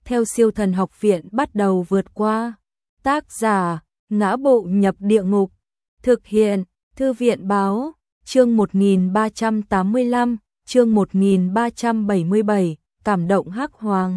theo Siêu Thần Học Viện bắt đầu vượt qua. Tác giả: Ngã Bộ Nhập Địa Ngục. Thực hiện: Thư viện báo. Chương 1385, chương 1377, cảm động Hắc Hoàng.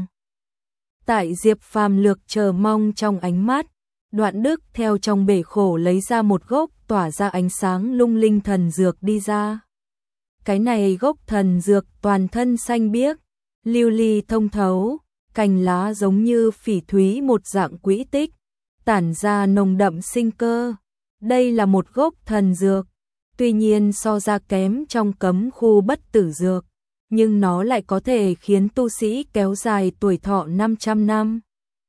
Tại Diệp Phàm lược chờ mong trong ánh mắt, Đoạn Đức theo trong bể khổ lấy ra một gốc tỏa ra ánh sáng lung linh thần dược đi ra. Cái này gốc thần dược toàn thân xanh biếc, lưu ly thông thấu, cành lá giống như phỉ thúy một dạng quỹ tích, tản ra nồng đậm sinh cơ. Đây là một gốc thần dược, tuy nhiên so ra kém trong cấm khu bất tử dược, nhưng nó lại có thể khiến tu sĩ kéo dài tuổi thọ 500 năm.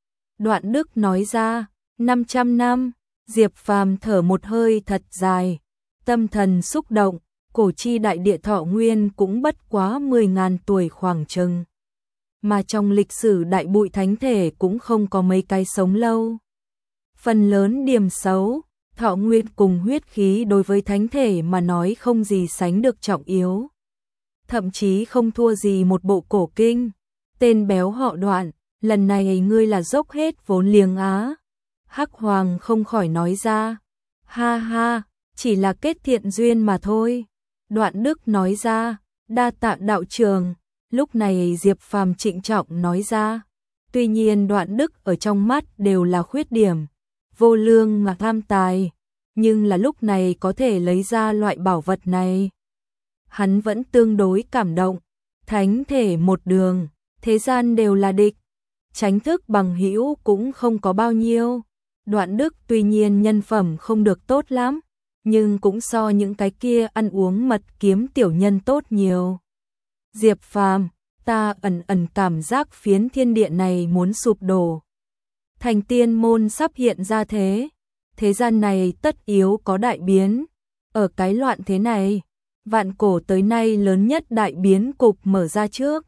Đoạn Đức nói ra, 500 năm, Diệp Phàm thở một hơi thật dài, tâm thần xúc động, cổ chi đại địa thọ nguyên cũng bất quá 10.000 tuổi khoảng chừng. Mà trong lịch sử đại bụi thánh thể cũng không có mấy cái sống lâu. Phần lớn điểm xấu, thọ nguyên cùng huyết khí đối với thánh thể mà nói không gì sánh được trọng yếu. Thậm chí không thua gì một bộ cổ kinh. Tên béo họ Đoạn, lần này ngươi là dốc hết vốn liếng á. Hắc Hoàng không khỏi nói ra. Ha ha, chỉ là kết thiện duyên mà thôi. Đoạn Đức nói ra, đa tạ đạo trường. Lúc này Diệp Phàm trịnh trọng nói ra. Tuy nhiên Đoạn Đức ở trong mắt đều là khuyết điểm, vô lương mà tham tài, nhưng là lúc này có thể lấy ra loại bảo vật này, hắn vẫn tương đối cảm động. Thánh thể một đường, thế gian đều là địch, tránh thức bằng hữu cũng không có bao nhiêu. Đoạn Đức tuy nhiên nhân phẩm không được tốt lắm, nhưng cũng so những cái kia ăn uống mật kiếm tiểu nhân tốt nhiều. Diệp Phàm, ta ẩn ẩn cảm giác phiến thiên địa này muốn sụp đổ. Thành tiên môn sắp hiện ra thế gian này tất yếu có đại biến. Ở cái loạn thế này, vạn cổ tới nay lớn nhất đại biến cục mở ra trước.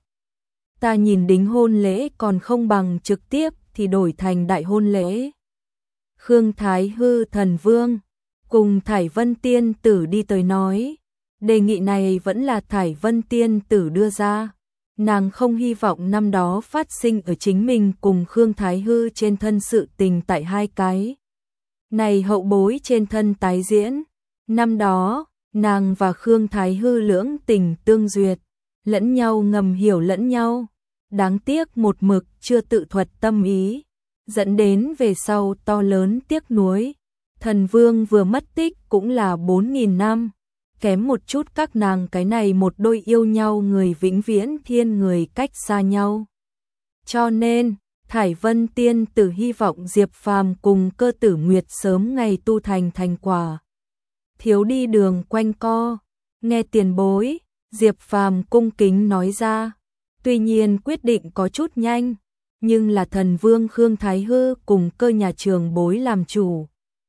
Ta nhìn đính hôn lễ còn không bằng trực tiếp thì đổi thành đại hôn lễ. Khương Thái Hư thần vương cùng Thải Vân tiên tử đi tới nói, đề nghị này vẫn là Thải Vân tiên tử đưa ra. Nàng không hy vọng năm đó phát sinh ở chính mình cùng Khương Thái Hư trên thân sự tình tại hai cái này hậu bối trên thân tái diễn. Năm đó, nàng và Khương Thái Hư lưỡng tình tương duyệt, lẫn nhau ngầm hiểu lẫn nhau. Đáng tiếc một mực chưa tự thuật tâm ý, dẫn đến về sau to lớn tiếc nuối. Thần vương vừa mất tích cũng là 4.000 năm. Kém một chút các nàng cái này một đôi yêu nhau người vĩnh viễn thiên người cách xa nhau. Cho nên, Thải Vân tiên tử hy vọng Diệp Phàm cùng Cơ Tử Nguyệt sớm ngày tu thành thành quả. Thiếu đi đường quanh co, nghe tiền bối, Diệp Phàm cung kính nói ra. Tuy nhiên quyết định có chút nhanh, nhưng là thần vương Khương Thái Hư cùng Cơ nhà trường bối làm chủ.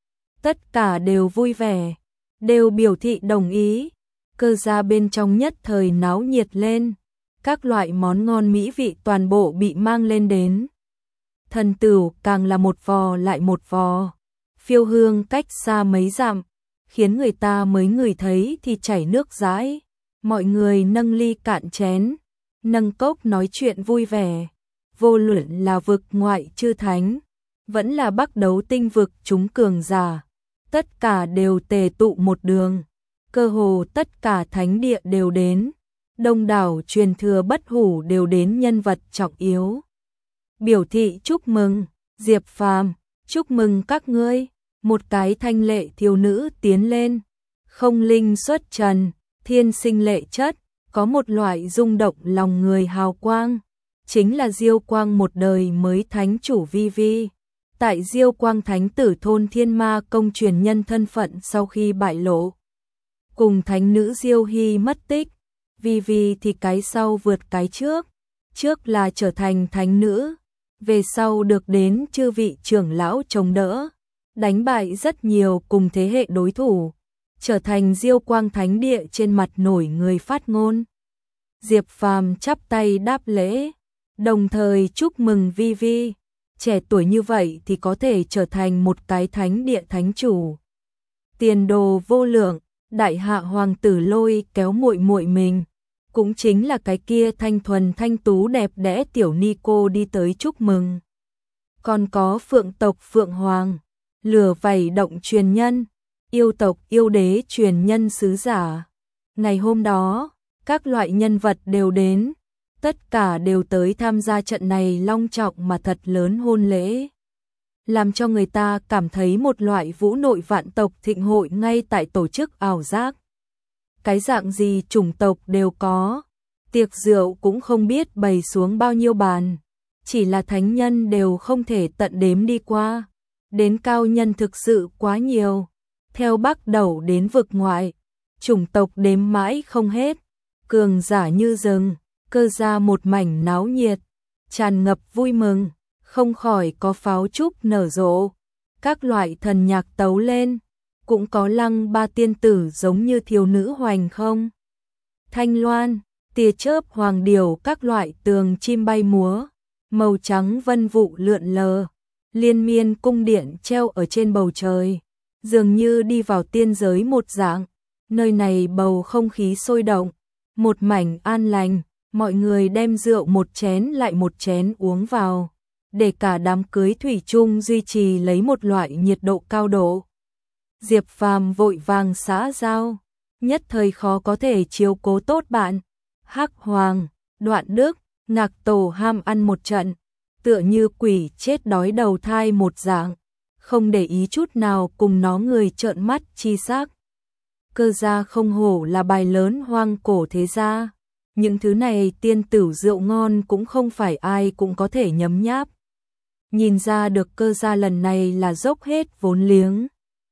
Tất cả đều vui vẻ, đều biểu thị đồng ý. Cơ gia bên trong nhất thời náo nhiệt lên, các loại món ngon mỹ vị toàn bộ bị mang lên đến. Thần tửu càng là một vò lại một vò, phiêu hương cách xa mấy dặm, khiến người ta mới ngửi thấy thì chảy nước dãi. Mọi người nâng ly cạn chén, nâng cốc nói chuyện vui vẻ. Vô luận là vực ngoại chư thánh, vẫn là Bắc Đấu Tinh vực chúng cường giả, tất cả đều tề tụ một đường. Cơ hồ tất cả thánh địa đều đến, đông đảo truyền thừa bất hủ đều đến nhân vật trọng yếu. Biểu thị chúc mừng, Diệp Phàm, chúc mừng các ngươi. Một cái thanh lệ thiếu nữ tiến lên, không linh xuất trần, thiên sinh lệ chất, có một loại rung động lòng người hào quang, chính là Diêu Quang một đời mới thánh chủ Vi Vi. Tại Diêu Quang thánh tử thôn Thiên Ma công truyền nhân thân phận sau khi bại lộ, cùng thánh nữ Diêu Hy mất tích, Vi Vi thì cái sau vượt cái trước là trở thành thánh nữ, về sau được đến chư vị trưởng lão chống đỡ, đánh bại rất nhiều cùng thế hệ đối thủ, trở thành Diêu Quang thánh địa trên mặt nổi người phát ngôn. Diệp Phàm chắp tay đáp lễ, đồng thời chúc mừng Vi Vi, trẻ tuổi như vậy thì có thể trở thành một cái thánh địa thánh chủ. Tiền đồ vô lượng. Đại hạ hoàng tử lôi kéo muội muội mình, cũng chính là cái kia thanh thuần thanh tú đẹp đẽ tiểu ni cô đi tới chúc mừng. Còn có phượng tộc Phượng Hoàng, lửa vảy động truyền nhân, yêu tộc yêu đế truyền nhân sứ giả. Ngày hôm đó, các loại nhân vật đều đến, tất cả đều tới tham gia trận này long trọng mà thật lớn hôn lễ. Làm cho người ta cảm thấy một loại vũ nội vạn tộc thịnh hội ngay tại tổ chức ảo giác. Cái dạng gì chủng tộc đều có, tiệc rượu cũng không biết bày xuống bao nhiêu bàn, chỉ là thánh nhân đều không thể tận đếm đi qua, đến cao nhân thực sự quá nhiều, theo Bắc Đẩu đến vực ngoại, chủng tộc đếm mãi không hết, cường giả như rừng, Cơ gia một mảnh náo nhiệt, tràn ngập vui mừng, không khỏi có pháo trúc nở rộ, các loại thần nhạc tấu lên, cũng có lăng ba tiên tử giống như thiếu nữ hoành không. Thanh loan, tia chớp hoàng điểu các loại tường chim bay múa, màu trắng vân vụ lượn lờ, liên miên cung điện treo ở trên bầu trời, dường như đi vào tiên giới một dạng, nơi này bầu không khí sôi động, một mảnh an lành, mọi người đem rượu một chén lại một chén uống vào, để cả đám cưới thủy chung duy trì lấy một loại nhiệt độ cao độ. Diệp Phàm vội vàng xã giao, nhất thời khó có thể chiếu cố tốt bạn. Hắc Hoàng, Đoạn Đức, Ngạc Tổ ham ăn một trận, tựa như quỷ chết đói đầu thai một dạng, không để ý chút nào cùng nó người trợn mắt chi xác. Cơ gia không hổ là bài lớn hoang cổ thế gia, những thứ này tiên tử rượu ngon cũng không phải ai cũng có thể nhấm nháp. Nhìn ra được Cơ gia lần này là dốc hết vốn liếng.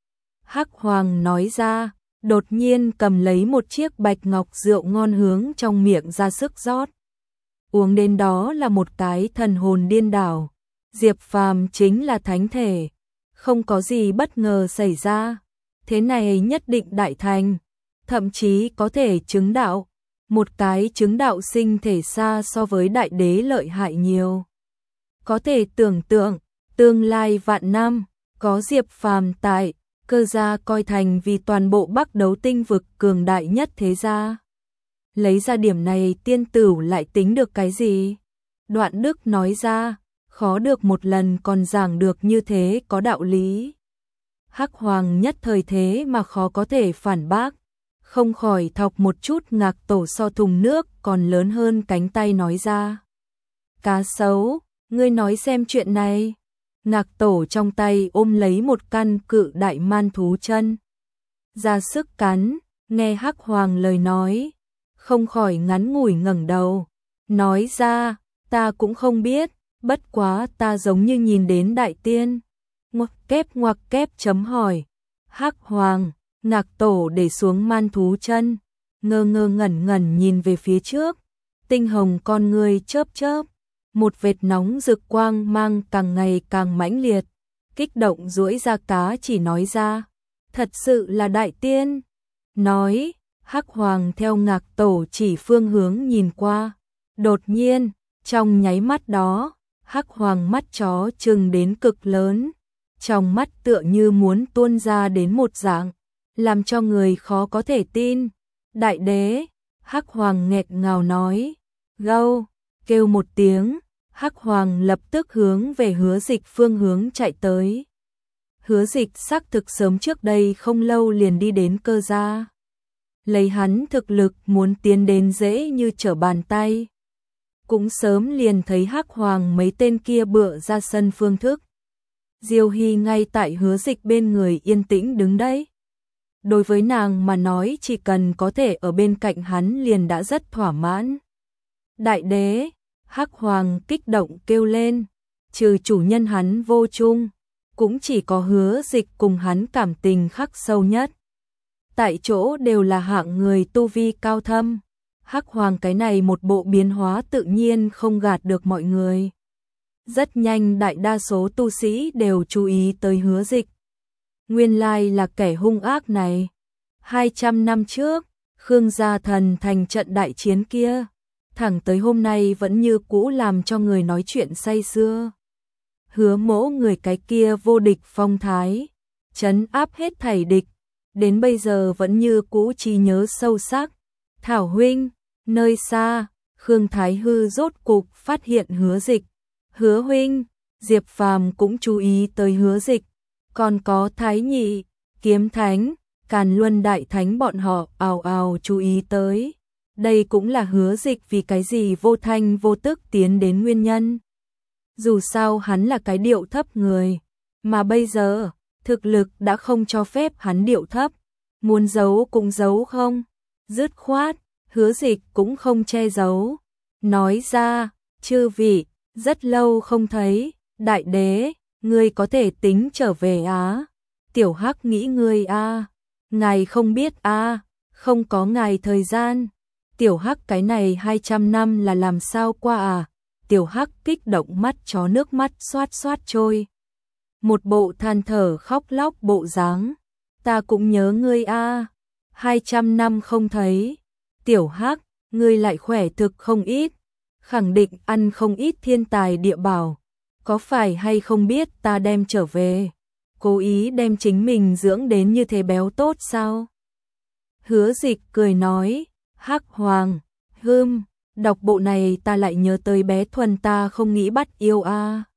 Hắc Hoàng nói ra, đột nhiên cầm lấy một chiếc bạch ngọc rượu ngon hướng trong miệng ra sức rót. Uống đến đó là một cái thần hồn điên đảo. Diệp Phàm chính là thánh thể, không có gì bất ngờ xảy ra. Thế này nhất định đại thành, thậm chí có thể chứng đạo. Một cái chứng đạo sinh thể xa so với đại đế lợi hại nhiều. Có thể tưởng tượng, tương lai vạn năm, có Diệp Phàm tại, Cơ gia coi thành vì toàn bộ Bắc Đấu tinh vực cường đại nhất thế gia. Lấy ra điểm này tiên tử lại tính được cái gì? Đoạn Đức nói ra, khó được một lần còn giảng được như thế có đạo lý. Hắc Hoàng nhất thời thế mà khó có thể phản bác, không khỏi thọc một chút Ngạc Tổ so thùng nước còn lớn hơn cánh tay nói ra. Cá sấu, ngươi nói xem chuyện này. Ngạc Tổ trong tay ôm lấy một căn cự đại man thú chân, ra sức cắn, nghe Hắc Hoàng lời nói, không khỏi ngắn ngủi ngẩng đầu, nói ra, ta cũng không biết, bất quá ta giống như nhìn đến đại tiên. Ngoặc kép chấm hỏi. Hắc Hoàng, Ngạc Tổ để xuống man thú chân, ngơ ngơ ngẩn ngẩn nhìn về phía trước, tinh hồng con ngươi chớp chớp, một vệt nóng rực quang mang càng ngày càng mãnh liệt, kích động duỗi ra cá chỉ nói ra, thật sự là đại tiên. Nói, Hắc Hoàng theo Ngạc Tổ chỉ phương hướng nhìn qua, đột nhiên, trong nháy mắt đó, Hắc Hoàng mắt chó trừng đến cực lớn, trong mắt tựa như muốn tuôn ra đến một dạng, làm cho người khó có thể tin. Đại đế, Hắc Hoàng nghẹt ngào nói, gâu, kêu một tiếng, Hắc Hoàng lập tức hướng về Hứa Dịch phương hướng chạy tới. Hứa Dịch xác thực sớm trước đây không lâu liền đi đến Cơ gia. Lấy hắn thực lực muốn tiến đến dễ như trở bàn tay. Cũng sớm liền thấy Hắc Hoàng mấy tên kia bựa ra sân phương thức. Diêu Hy ngay tại Hứa Dịch bên người yên tĩnh đứng đấy. Đối với nàng mà nói chỉ cần có thể ở bên cạnh hắn liền đã rất thỏa mãn. Đại đế, Hắc Hoàng kích động kêu lên, trừ chủ nhân hắn vô chung, cũng chỉ có Hứa Dịch cùng hắn cảm tình khắc sâu nhất. Tại chỗ đều là hạng người tu vi cao thâm, Hắc Hoàng cái này một bộ biến hóa tự nhiên không gạt được mọi người. Rất nhanh đại đa số tu sĩ đều chú ý tới Hứa Dịch. Nguyên lai là kẻ hung ác này. 200 năm trước, Khương gia thần thành trận đại chiến kia, thẳng tới hôm nay vẫn như cũ làm cho người nói chuyện say sưa. Hứa Mỗ người cái kia vô địch phong thái, trấn áp hết thảy địch, đến bây giờ vẫn như cũ trí nhớ sâu sắc. Thảo huynh, Nơi xa, Khương Thái Hư rốt cục phát hiện Hứa Dịch. Hứa huynh, Diệp Phàm cũng chú ý tới Hứa Dịch, còn có Thái Nhị, Kiếm Thánh, Càn Luân Đại Thánh bọn họ ào ào chú ý tới. Đây cũng là Hứa Dịch vì cái gì vô thanh vô tức tiến đến nguyên nhân. Dù sao hắn là cái điệu thấp người, mà bây giờ, thực lực đã không cho phép hắn điệu thấp, muốn giấu cũng giấu không. Dứt khoát, Hứa Dịch cũng không che giấu, nói ra, chư vị, rất lâu không thấy, đại đế, ngươi có thể tính trở về á. Tiểu Hắc nghĩ ngươi a, ngài không biết a, không có ngài thời gian. Tiểu Hắc cái này 200 năm là làm sao qua à? Tiểu Hắc kích động mắt chó nước mắt xoát xoát trôi. Một bộ than thở khóc lóc bộ dáng. Ta cũng nhớ ngươi a, 200 năm không thấy. Tiểu Hắc, ngươi lại khỏe thực không ít, khẳng định ăn không ít thiên tài địa bảo. Có phải hay không biết ta đem trở về, cố ý đem chính mình dưỡng đến như thế béo tốt sao? Hứa Dịch cười nói, Hắc Hoàng, đọc bộ này ta lại nhớ tới bé Thuần ta không nghĩ bắt yêu a.